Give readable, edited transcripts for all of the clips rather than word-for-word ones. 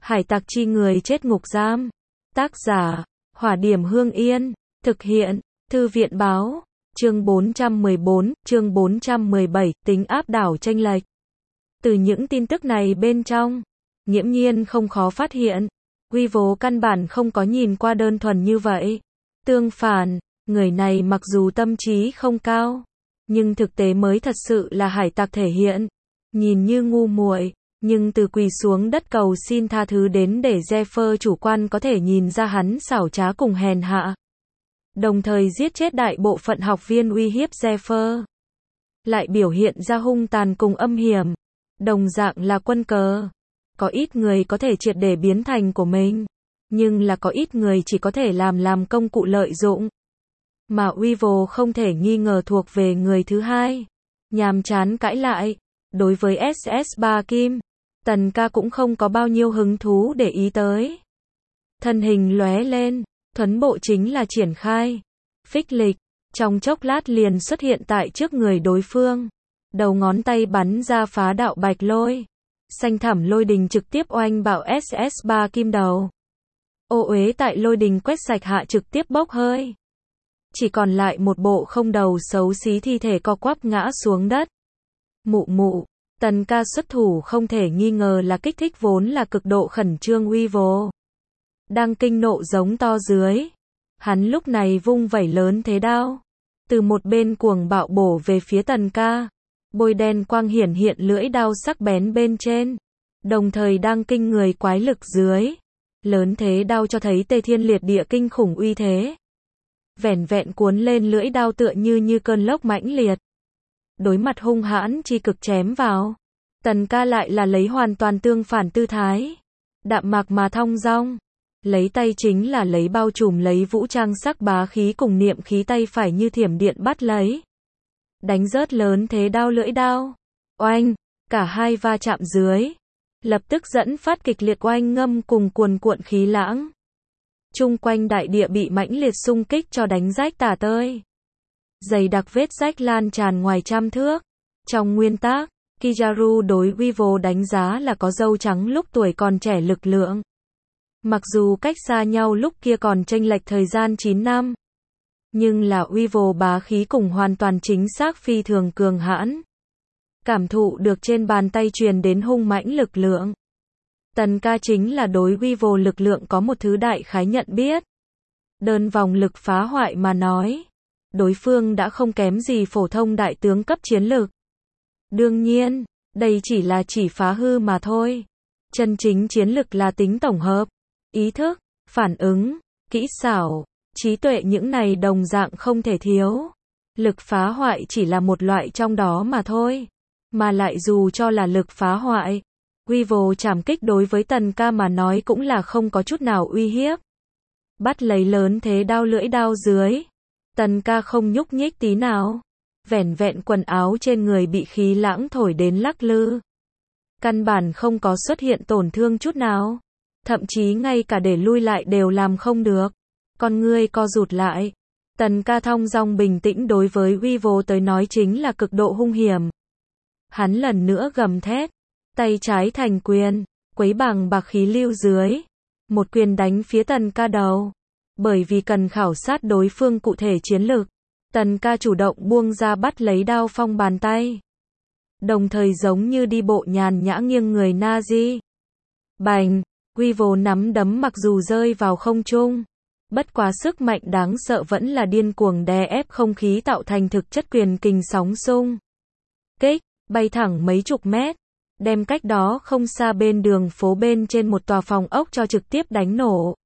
Hải tặc chi người chết ngục giam. Tác giả, Hỏa Điểm Hương Yên. Thực hiện, Thư viện báo. Chương 414, chương 417, tính áp đảo chênh lệch. Từ những tin tức này bên trong, nghiễm nhiên không khó phát hiện, Weevil căn bản không có nhìn qua đơn thuần như vậy. Tương phản, người này mặc dù tâm trí không cao, nhưng thực tế mới thật sự là hải tặc thể hiện. Nhìn như ngu muội, nhưng từ quỳ xuống đất cầu xin tha thứ đến để Zephyr chủ quan có thể nhìn ra hắn xảo trá cùng hèn hạ. Đồng thời giết chết đại bộ phận học viên uy hiếp Zephyr. Lại biểu hiện ra hung tàn cùng âm hiểm. Đồng dạng là quân cờ. Có ít người có thể triệt để biến thành của mình, nhưng là có ít người chỉ có thể làm công cụ lợi dụng. Mà Weevil không thể nghi ngờ thuộc về người thứ hai. Nhàm chán cãi lại. Đối với SS3 Kim, Tần Ca cũng không có bao nhiêu hứng thú để ý tới. Thân hình lóe lên, thuấn bộ chính là triển khai. Phích lịch, trong chốc lát liền xuất hiện tại trước người đối phương. Đầu ngón tay bắn ra phá đạo bạch lôi. Xanh thẳm lôi đình trực tiếp oanh bạo SS3 Kim đầu. Ô uế tại lôi đình quét sạch hạ trực tiếp bốc hơi. Chỉ còn lại một bộ không đầu xấu xí thi thể co quắp ngã xuống đất. Mụ, Tần Ca xuất thủ không thể nghi ngờ là kích thích vốn là cực độ khẩn trương Weevil. Đang kinh nộ giống to dưới. Hắn lúc này vung vẩy lớn thế đao. Từ một bên cuồng bạo bổ về phía Tần Ca. Bôi đen quang hiển hiện lưỡi đao sắc bén bên trên. Đồng thời đang kinh người quái lực dưới. Lớn thế đao cho thấy tê thiên liệt địa kinh khủng uy thế. Vẻn vẹn cuốn lên lưỡi đao tựa như cơn lốc mãnh liệt. Đối mặt hung hãn chi cực chém vào. Tần Ca lại là lấy hoàn toàn tương phản tư thái. Đạm mạc mà thong dong. Lấy tay chính là lấy bao trùm lấy vũ trang sắc bá khí cùng niệm khí tay phải như thiểm điện bắt lấy. Đánh rớt lớn thế đao lưỡi đao. Oanh, cả hai va chạm dưới. Lập tức dẫn phát kịch liệt oanh ngâm cùng cuồn cuộn khí lãng. Chung quanh đại địa bị mãnh liệt xung kích cho đánh rách tả tơi. Dày đặc vết rách lan tràn ngoài trăm thước. Trong nguyên tắc, Kizaru đối Weevil đánh giá là có râu trắng lúc tuổi còn trẻ lực lượng. Mặc dù cách xa nhau lúc kia còn chênh lệch thời gian 9 năm. Nhưng là Weevil bá khí cùng hoàn toàn chính xác phi thường cường hãn. Cảm thụ được trên bàn tay truyền đến hung mãnh lực lượng. Tần Ca chính là đối Weevil lực lượng có một thứ đại khái nhận biết. Đơn vòng lực phá hoại mà nói. Đối phương đã không kém gì phổ thông đại tướng cấp chiến lực. Đương nhiên, đây chỉ phá hư mà thôi. Chân chính chiến lực là tính tổng hợp, ý thức, phản ứng, kỹ xảo, trí tuệ những này đồng dạng không thể thiếu. Lực phá hoại chỉ là một loại trong đó mà thôi. Mà lại dù cho là lực phá hoại, Weevil trảm kích đối với Tần Ca mà nói cũng là không có chút nào uy hiếp. Bắt lấy lớn thế đao lưỡi đao dưới. Tần Ca không nhúc nhích tí nào. Vẻn vẹn quần áo trên người bị khí lãng thổi đến lắc lư. Căn bản không có xuất hiện tổn thương chút nào. Thậm chí ngay cả để lui lại đều làm không được. Con ngươi co rụt lại. Tần Ca thong dong bình tĩnh đối với Weevil tới nói chính là cực độ hung hiểm. Hắn lần nữa gầm thét. Tay trái thành quyền. Quấy bằng bạc khí lưu dưới. Một quyền đánh phía Tần Ca đầu. Bởi vì cần khảo sát đối phương cụ thể chiến lược. Tần Ca chủ động buông ra bắt lấy đao phong bàn tay. Đồng thời giống như đi bộ nhàn nhã nghiêng người Nazi. Bành, Weevil nắm đấm mặc dù rơi vào không trung. Bất quá sức mạnh đáng sợ vẫn là điên cuồng đè ép không khí tạo thành thực chất quyền kình sóng xung kích, bay thẳng mấy chục mét. Đem cách đó không xa bên đường phố bên trên một tòa phòng ốc cho trực tiếp đánh nổ.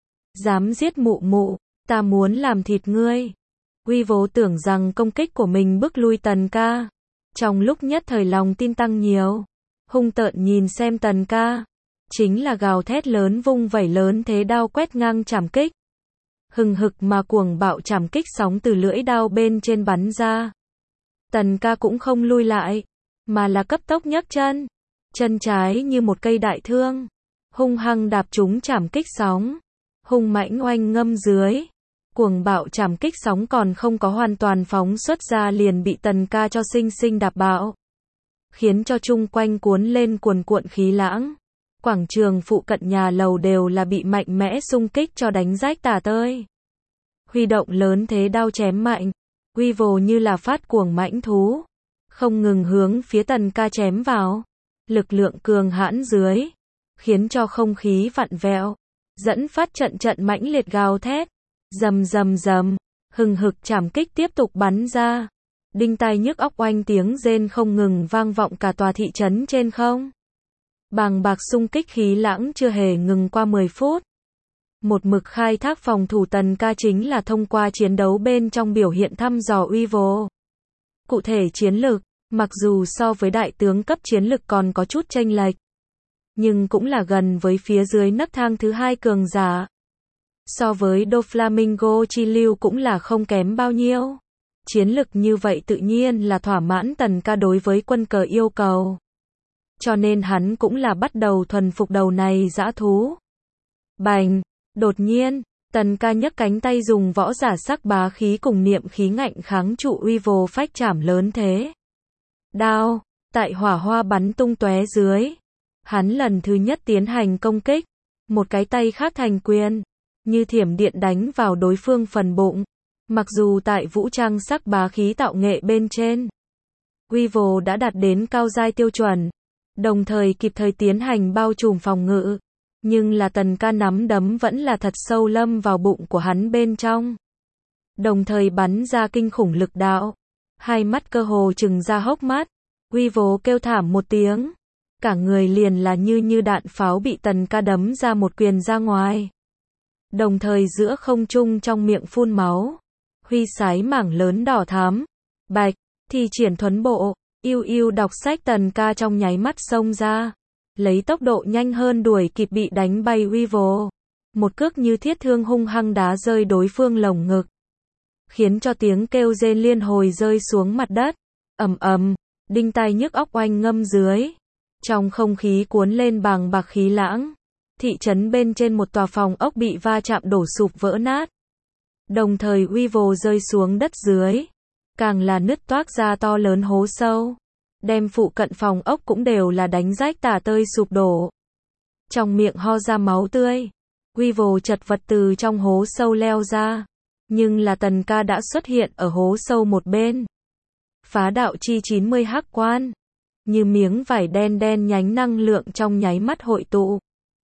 Dám giết mụ, ta muốn làm thịt ngươi. Weevil tưởng rằng công kích của mình bức lui Tần Ca. Trong lúc nhất thời lòng tin tăng nhiều. Hung tợn nhìn xem Tần Ca. Chính là gào thét lớn vung vẩy lớn thế đao quét ngang trảm kích. Hừng hực mà cuồng bạo trảm kích sóng từ lưỡi đao bên trên bắn ra. Tần Ca cũng không lui lại. Mà là cấp tốc nhấc chân. Chân trái như một cây đại thương. Hung hăng đạp trúng trảm kích sóng. Hung mãnh oanh ngâm dưới. Cuồng bạo trảm kích sóng còn không có hoàn toàn phóng xuất ra liền bị Tần Ca cho sinh đạp bạo. Khiến cho chung quanh cuốn lên cuồn cuộn khí lãng. quảng trường phụ cận nhà lầu đều là bị mạnh mẽ xung kích cho đánh rách tả tơi. Huy động lớn thế đao chém mạnh, Weevil như là phát cuồng mãnh thú, không ngừng hướng phía Tần Ca chém vào. Lực lượng cường hãn dưới, khiến cho không khí vặn vẹo, dẫn phát trận trận mãnh liệt gào thét. Rầm rầm rầm, hừng hực trảm kích tiếp tục bắn ra. Đinh tai nhức óc oanh tiếng rên không ngừng vang vọng cả tòa thị trấn trên không. Bàng bạc xung kích khí lãng chưa hề ngừng qua 10 phút. Một mực khai thác phòng thủ Tần Ca chính là thông qua chiến đấu bên trong biểu hiện thăm dò Weevil. Cụ thể chiến lực, mặc dù so với đại tướng cấp chiến lực còn có chút chênh lệch, nhưng cũng là gần với phía dưới nấc thang thứ hai cường giả. So với Doflamingo chi lưu cũng là không kém bao nhiêu. Chiến lực như vậy tự nhiên là thỏa mãn Tần Ca đối với quân cờ yêu cầu. Cho nên hắn cũng là bắt đầu thuần phục đầu này dã thú. Bành! Đột nhiên, Tần Ca nhấc cánh tay dùng võ giả sắc bá khí cùng niệm khí ngạnh kháng trụ Weevil phách chảm lớn thế. Đao, tại hỏa hoa bắn tung tóe dưới. Hắn lần thứ nhất tiến hành công kích. Một cái tay khác thành quyền, như thiểm điện đánh vào đối phương phần bụng. Mặc dù tại vũ trang sắc bá khí tạo nghệ bên trên, Weevil đã đạt đến cao giai tiêu chuẩn, đồng thời kịp thời tiến hành bao trùm phòng ngự. Nhưng là Tần Ca nắm đấm vẫn là thật sâu lâm vào bụng của hắn bên trong. Đồng thời bắn ra kinh khủng lực đạo. Hai mắt cơ hồ trừng ra hốc mắt. Weevil kêu thảm một tiếng. Cả người liền là như đạn pháo bị Tần Ca đấm ra một quyền ra ngoài. Đồng thời giữa không trung trong miệng phun máu. Huy sái mảng lớn đỏ thắm. Bạch, thi triển thuấn bộ. Yêu đọc sách Tần Ca trong nháy mắt xông ra. Lấy tốc độ nhanh hơn đuổi kịp bị đánh bay Weevil. Một cước như thiết thương hung hăng đá rơi đối phương lồng ngực. Khiến cho tiếng kêu rên liên hồi rơi xuống mặt đất. Ầm ầm, đinh tai nhức óc oanh ngâm dưới. Trong không khí cuốn lên bàng bạc khí lãng. Thị trấn bên trên một tòa phòng ốc bị va chạm đổ sụp vỡ nát. Đồng thời Weevil rơi xuống đất dưới. Càng là nứt toác ra to lớn hố sâu. Đem phụ cận phòng ốc cũng đều là đánh rách tả tơi sụp đổ. Trong miệng ho ra máu tươi. Weevil chật vật từ trong hố sâu leo ra. Nhưng là Tần Ca đã xuất hiện ở hố sâu một bên. Phá đạo chi 90 hắc quan. Như miếng vải đen đen nhánh năng lượng trong nháy mắt hội tụ.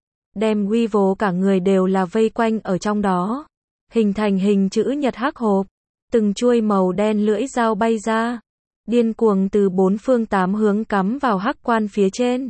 Đem Weevil cả người đều là vây quanh ở trong đó. Hình thành hình chữ nhật hắc hộp. Từng chuôi màu đen lưỡi dao bay ra. Điên cuồng từ bốn phương tám hướng cắm vào hắc quan phía trên.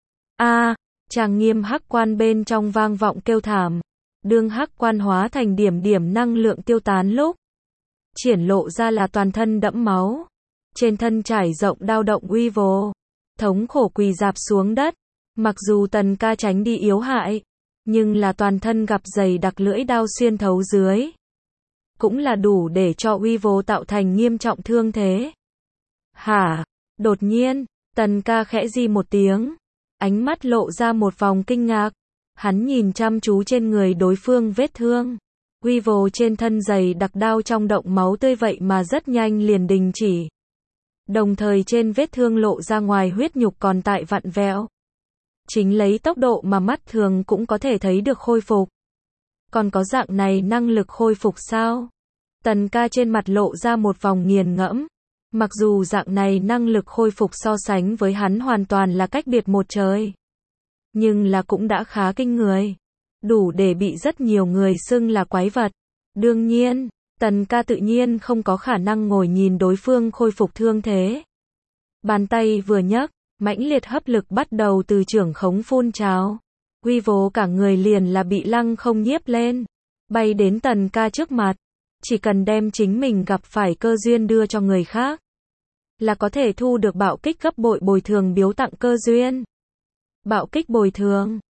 Trang nghiêm hắc quan bên trong vang vọng kêu thảm. Đương hắc quan hóa thành điểm năng lượng tiêu tán lúc. Triển lộ ra là toàn thân đẫm máu. Trên thân trải rộng đao động Weevil. Thống khổ quỳ rạp xuống đất. Mặc dù Tần Ca tránh đi yếu hại. Nhưng là toàn thân gặp dày đặc lưỡi đao xuyên thấu dưới. Cũng là đủ để cho Weevil tạo thành nghiêm trọng thương thế. Hả? Đột nhiên, Tần Ca khẽ di một tiếng. Ánh mắt lộ ra một vòng kinh ngạc. Hắn nhìn chăm chú trên người đối phương vết thương. Weevil trên thân dày đặc đao trong động máu tươi vậy mà rất nhanh liền đình chỉ. Đồng thời trên vết thương lộ ra ngoài huyết nhục còn tại vặn vẹo. Chính lấy tốc độ mà mắt thường cũng có thể thấy được khôi phục. Còn có dạng này năng lực khôi phục sao? Tần Ca trên mặt lộ ra một vòng nghiền ngẫm. Mặc dù dạng này năng lực khôi phục so sánh với hắn hoàn toàn là cách biệt một trời. Nhưng là cũng đã khá kinh người. Đủ để bị rất nhiều người xưng là quái vật. Đương nhiên, Tần Ca tự nhiên không có khả năng ngồi nhìn đối phương khôi phục thương thế. Bàn tay vừa nhấc, mãnh liệt hấp lực bắt đầu từ trưởng khống phun trào. Weevil cả người liền là bị lăng không nhiếp lên. Bay đến Tần Ca trước mặt. Chỉ cần đem chính mình gặp phải cơ duyên đưa cho người khác. Là có thể thu được bạo kích gấp bội bồi thường biếu tặng cơ duyên. Bạo kích bồi thường.